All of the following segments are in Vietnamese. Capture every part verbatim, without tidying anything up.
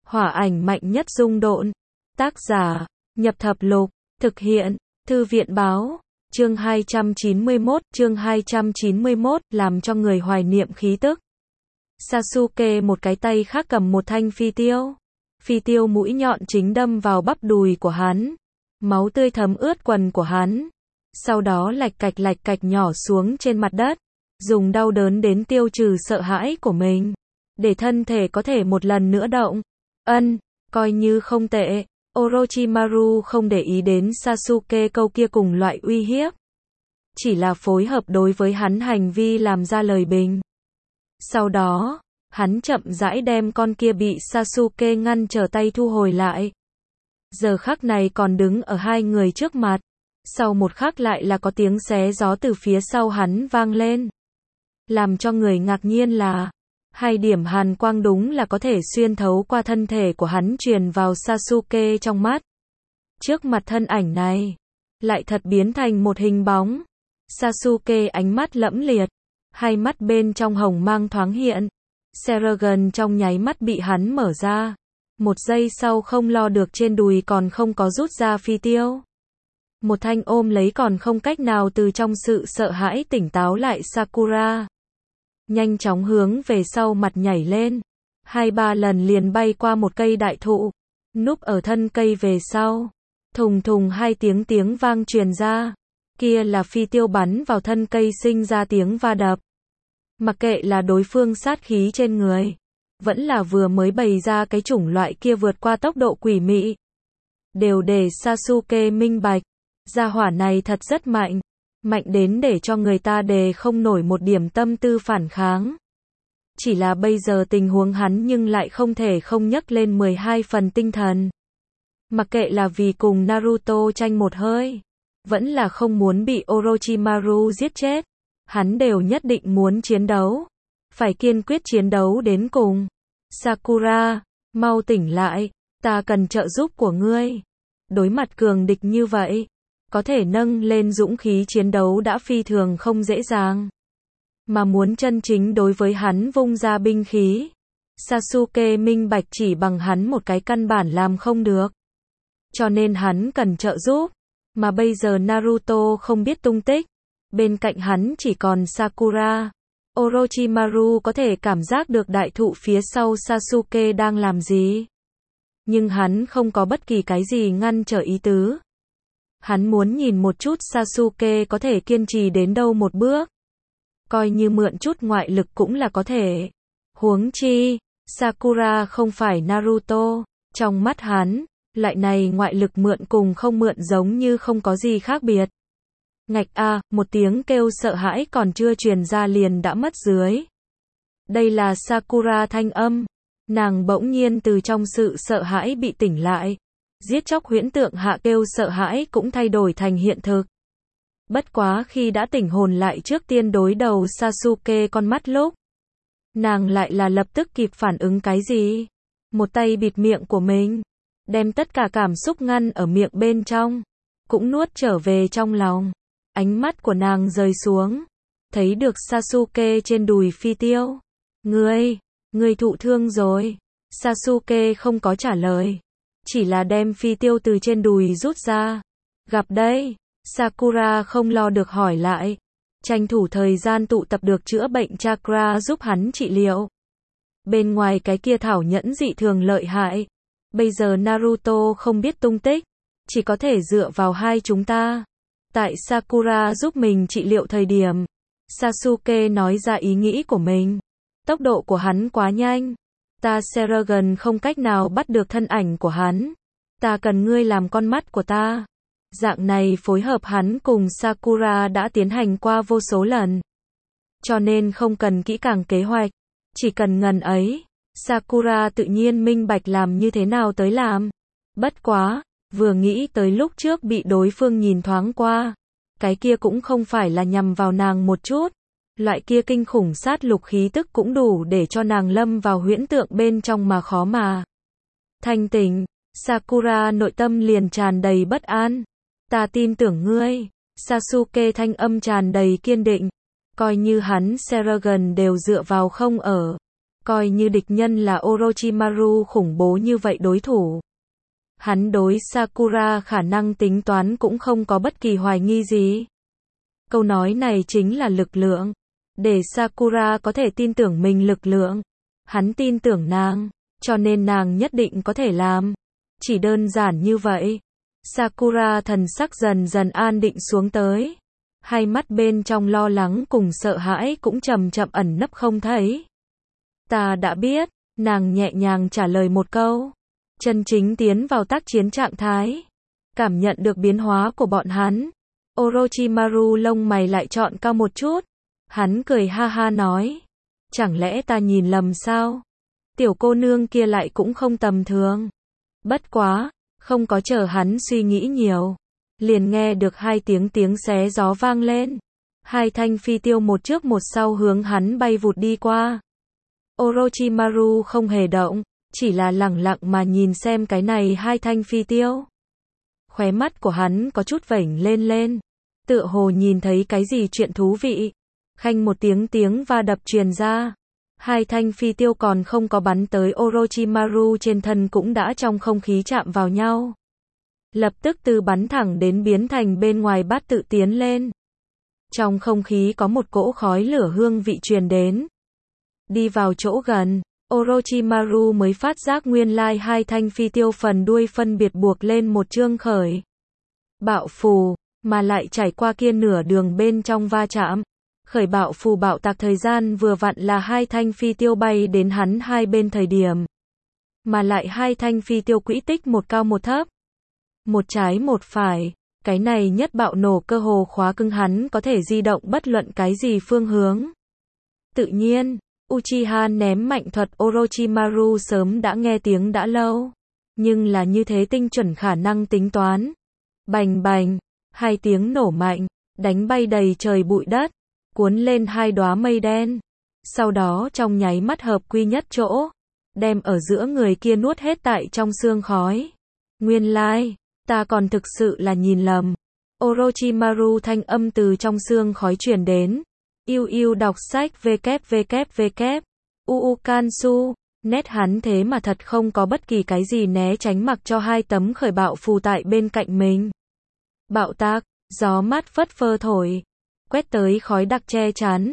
Hỏa ảnh mạnh nhất dung độn. Tác giả, Nhập Thập Lục, thực hiện, Thư viện Báo, chương hai trăm chín mươi mốt, chương hai trăm chín mươi mốt, làm cho người hoài niệm khí tức. Sasuke một cái tay khác cầm một thanh phi tiêu. Phi tiêu mũi nhọn chính đâm vào bắp đùi của hắn. Máu tươi thấm ướt quần của hắn. Sau đó lạch cạch lạch cạch nhỏ xuống trên mặt đất. Dùng đau đớn đến tiêu trừ sợ hãi của mình. Để thân thể có thể một lần nữa động. Ân, coi như không tệ. Orochimaru không để ý đến Sasuke câu kia cùng loại uy hiếp. Chỉ là phối hợp đối với hắn hành vi làm ra lời bình. Sau đó, hắn chậm rãi đem con kia bị Sasuke ngăn trở tay thu hồi lại. Giờ khắc này còn đứng ở hai người trước mặt. Sau một khắc lại là có tiếng xé gió từ phía sau hắn vang lên. Làm cho người ngạc nhiên là, hai điểm hàn quang đúng là có thể xuyên thấu qua thân thể của hắn truyền vào Sasuke trong mắt. Trước mặt thân ảnh này, lại thật biến thành một hình bóng. Sasuke ánh mắt lẫm liệt, hai mắt bên trong hồng mang thoáng hiện. Sharingan trong nháy mắt bị hắn mở ra. Một giây sau không lo được trên đùi còn không có rút ra phi tiêu. Một thanh ôm lấy còn không cách nào từ trong sự sợ hãi tỉnh táo lại Sakura. Nhanh chóng hướng về sau mặt nhảy lên. Hai ba lần liền bay qua một cây đại thụ. Núp ở thân cây về sau. Thùng thùng hai tiếng tiếng vang truyền ra. Kia là phi tiêu bắn vào thân cây sinh ra tiếng va đập. Mặc kệ là đối phương sát khí trên người. Vẫn là vừa mới bày ra cái chủng loại kia vượt qua tốc độ quỷ mị. Đều để Sasuke minh bạch. Gia hỏa này thật rất mạnh. Mạnh đến để cho người ta đề không nổi một điểm tâm tư phản kháng. Chỉ là bây giờ tình huống hắn nhưng lại không thể không nhấc lên mười hai phần tinh thần. Mặc kệ là vì cùng Naruto tranh một hơi. Vẫn là không muốn bị Orochimaru giết chết. Hắn đều nhất định muốn chiến đấu. Phải kiên quyết chiến đấu đến cùng. Sakura, mau tỉnh lại. Ta cần trợ giúp của ngươi. Đối mặt cường địch như vậy. Có thể nâng lên dũng khí chiến đấu đã phi thường không dễ dàng. Mà muốn chân chính đối với hắn vung ra binh khí. Sasuke minh bạch chỉ bằng hắn một cái căn bản làm không được. Cho nên hắn cần trợ giúp. Mà bây giờ Naruto không biết tung tích. Bên cạnh hắn chỉ còn Sakura. Orochimaru có thể cảm giác được đại thụ phía sau Sasuke đang làm gì. Nhưng hắn không có bất kỳ cái gì ngăn trở ý tứ. Hắn muốn nhìn một chút Sasuke có thể kiên trì đến đâu một bước. Coi như mượn chút ngoại lực cũng là có thể. Huống chi, Sakura không phải Naruto. Trong mắt hắn, lại này ngoại lực mượn cùng không mượn giống như không có gì khác biệt. Ngạch a, một tiếng kêu sợ hãi còn chưa truyền ra liền đã mất dưới. Đây là Sakura thanh âm. Nàng bỗng nhiên từ trong sự sợ hãi bị tỉnh lại. Giết chóc huyễn tượng hạ kêu sợ hãi cũng thay đổi thành hiện thực. Bất quá khi đã tỉnh hồn lại trước tiên đối đầu Sasuke con mắt lúc. Nàng lại là lập tức kịp phản ứng cái gì? Một tay bịt miệng của mình. Đem tất cả cảm xúc ngăn ở miệng bên trong. Cũng nuốt trở về trong lòng. Ánh mắt của nàng rơi xuống. Thấy được Sasuke trên đùi phi tiêu. Ngươi, ngươi thụ thương rồi. Sasuke không có trả lời. Chỉ là đem phi tiêu từ trên đùi rút ra. Gặp đây, Sakura không lo được hỏi lại. Tranh thủ thời gian tụ tập được chữa bệnh chakra giúp hắn trị liệu. Bên ngoài cái kia thảo nhẫn dị thường lợi hại. Bây giờ Naruto không biết tung tích. Chỉ có thể dựa vào hai chúng ta. Tại Sakura giúp mình trị liệu thời điểm. Sasuke nói ra ý nghĩ của mình. Tốc độ của hắn quá nhanh. Ta Sharingan không cách nào bắt được thân ảnh của hắn. Ta cần ngươi làm con mắt của ta. Dạng này phối hợp hắn cùng Sakura đã tiến hành qua vô số lần. Cho nên không cần kỹ càng kế hoạch. Chỉ cần ngần ấy. Sakura tự nhiên minh bạch làm như thế nào tới làm. Bất quá, vừa nghĩ tới lúc trước bị đối phương nhìn thoáng qua. Cái kia cũng không phải là nhằm vào nàng một chút. Loại kia kinh khủng sát lục khí tức cũng đủ để cho nàng lâm vào huyễn tượng bên trong mà khó mà thanh tỉnh. Sakura nội tâm liền tràn đầy bất an. Ta tin tưởng ngươi. Sasuke thanh âm tràn đầy kiên định. Coi như hắn Sharingan đều dựa vào không ở. Coi như địch nhân là Orochimaru khủng bố như vậy đối thủ. Hắn đối Sakura khả năng tính toán cũng không có bất kỳ hoài nghi gì. Câu nói này chính là lực lượng. Để Sakura có thể tin tưởng mình lực lượng. Hắn tin tưởng nàng, cho nên nàng nhất định có thể làm. Chỉ đơn giản như vậy. Sakura thần sắc dần dần an định xuống tới. Hai mắt bên trong lo lắng cùng sợ hãi cũng chậm chậm ẩn nấp không thấy. Ta đã biết, nàng nhẹ nhàng trả lời một câu. Chân chính tiến vào tác chiến trạng thái. Cảm nhận được biến hóa của bọn hắn. Orochimaru lông mày lại trọn cao một chút. Hắn cười ha ha nói. Chẳng lẽ ta nhìn lầm sao? Tiểu cô nương kia lại cũng không tầm thường. Bất quá, không có chờ hắn suy nghĩ nhiều. Liền nghe được hai tiếng tiếng xé gió vang lên. Hai thanh phi tiêu một trước một sau hướng hắn bay vụt đi qua. Orochimaru không hề động, chỉ là lẳng lặng mà nhìn xem cái này hai thanh phi tiêu. Khóe mắt của hắn có chút vểnh lên lên. Tựa hồ nhìn thấy cái gì chuyện thú vị. Khanh một tiếng tiếng va đập truyền ra. Hai thanh phi tiêu còn không có bắn tới Orochimaru trên thân cũng đã trong không khí chạm vào nhau. Lập tức từ bắn thẳng đến biến thành bên ngoài bát tự tiến lên. Trong không khí có một cỗ khói lửa hương vị truyền đến. Đi vào chỗ gần, Orochimaru mới phát giác nguyên lai hai thanh phi tiêu phần đuôi phân biệt buộc lên một chương khởi. Bạo phù, mà lại trải qua kia nửa đường bên trong va chạm. Khởi bạo phù bạo tạc thời gian vừa vặn là hai thanh phi tiêu bay đến hắn hai bên thời điểm. Mà lại hai thanh phi tiêu quỹ tích một cao một thấp. Một trái một phải, cái này nhất bạo nổ cơ hồ khóa cứng hắn có thể di động bất luận cái gì phương hướng. Tự nhiên, Uchiha ném mạnh thuật Orochimaru sớm đã nghe tiếng đã lâu. Nhưng là như thế tinh chuẩn khả năng tính toán. Bành bành, hai tiếng nổ mạnh, đánh bay đầy trời bụi đất, cuốn lên hai đóa mây đen. Sau đó trong nháy mắt hợp quy nhất chỗ, đem ở giữa người kia nuốt hết tại trong sương khói. Nguyên lai, ta còn thực sự là nhìn lầm. Orochimaru thanh âm từ trong sương khói truyền đến. Yêu yêu đọc sách www. Uu Kansu, nét hắn thế mà thật không có bất kỳ cái gì né tránh mặc cho hai tấm khởi bạo phù tại bên cạnh mình. Bạo tạc, gió mát phất phơ thổi, quét tới khói đặc che chắn.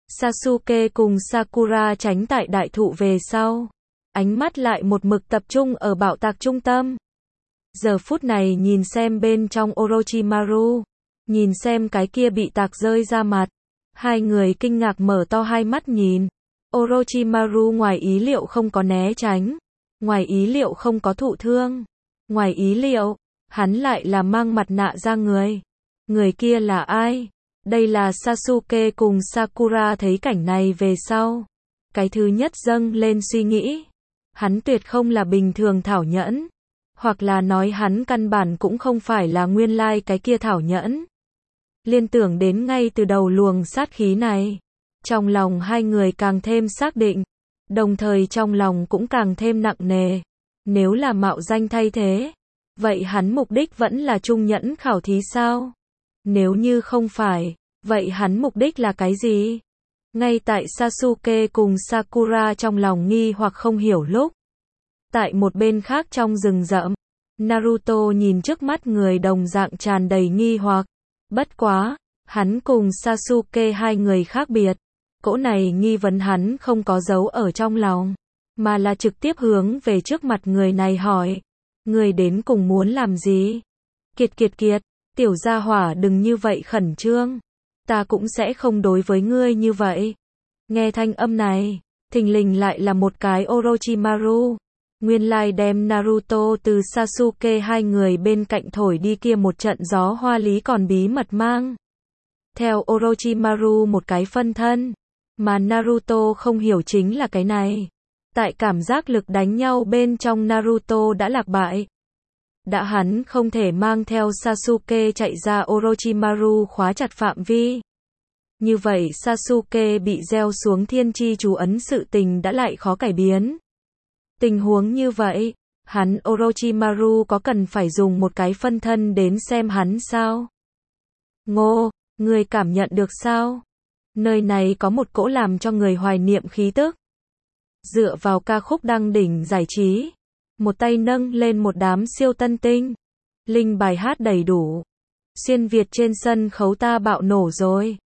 Sasuke cùng Sakura tránh tại đại thụ về sau. Ánh mắt lại một mực tập trung ở bạo tạc trung tâm. Giờ phút này nhìn xem bên trong Orochimaru. Nhìn xem cái kia bị tạc rơi ra mặt. Hai người kinh ngạc mở to hai mắt nhìn. Orochimaru ngoài ý liệu không có né tránh. Ngoài ý liệu không có thụ thương. Ngoài ý liệu, hắn lại là mang mặt nạ ra người. Người kia là ai? Đây là Sasuke cùng Sakura thấy cảnh này về sau. Cái thứ nhất dâng lên suy nghĩ. Hắn tuyệt không là bình thường thảo nhẫn. Hoặc là nói hắn căn bản cũng không phải là nguyên lai cái kia thảo nhẫn. Liên tưởng đến ngay từ đầu luồng sát khí này. Trong lòng hai người càng thêm xác định. Đồng thời trong lòng cũng càng thêm nặng nề. Nếu là mạo danh thay thế. Vậy hắn mục đích vẫn là trung nhẫn khảo thí sao? Nếu như không phải, vậy hắn mục đích là cái gì? Ngay tại Sasuke cùng Sakura trong lòng nghi hoặc không hiểu lúc. Tại một bên khác trong rừng rậm, Naruto nhìn trước mắt người đồng dạng tràn đầy nghi hoặc. Bất quá, hắn cùng Sasuke hai người khác biệt. Cỗ này nghi vấn hắn không có giấu ở trong lòng, mà là trực tiếp hướng về trước mặt người này hỏi. Người đến cùng muốn làm gì? Kiệt kiệt kiệt, tiểu gia hỏa đừng như vậy khẩn trương. Ta cũng sẽ không đối với ngươi như vậy. Nghe thanh âm này, thình lình lại là một cái Orochimaru. Nguyên lai đem Naruto từ Sasuke hai người bên cạnh thổi đi kia một trận gió hoa lý còn bí mật mang. Theo Orochimaru một cái phân thân. Mà Naruto không hiểu chính là cái này. Tại cảm giác lực đánh nhau bên trong Naruto đã lạc bại. Đã hắn không thể mang theo Sasuke chạy ra Orochimaru khóa chặt phạm vi. Như vậy Sasuke bị gieo xuống thiên chi chú ấn sự tình đã lại khó cải biến. Tình huống như vậy, hắn Orochimaru có cần phải dùng một cái phân thân đến xem hắn sao? Ngô, người cảm nhận được sao? Nơi này có một cỗ làm cho người hoài niệm khí tức. Dựa vào ca khúc đăng đỉnh giải trí, một tay nâng lên một đám siêu tân tinh. Linh bài hát đầy đủ. Xuyên Việt trên sân khấu ta bạo nổ rồi.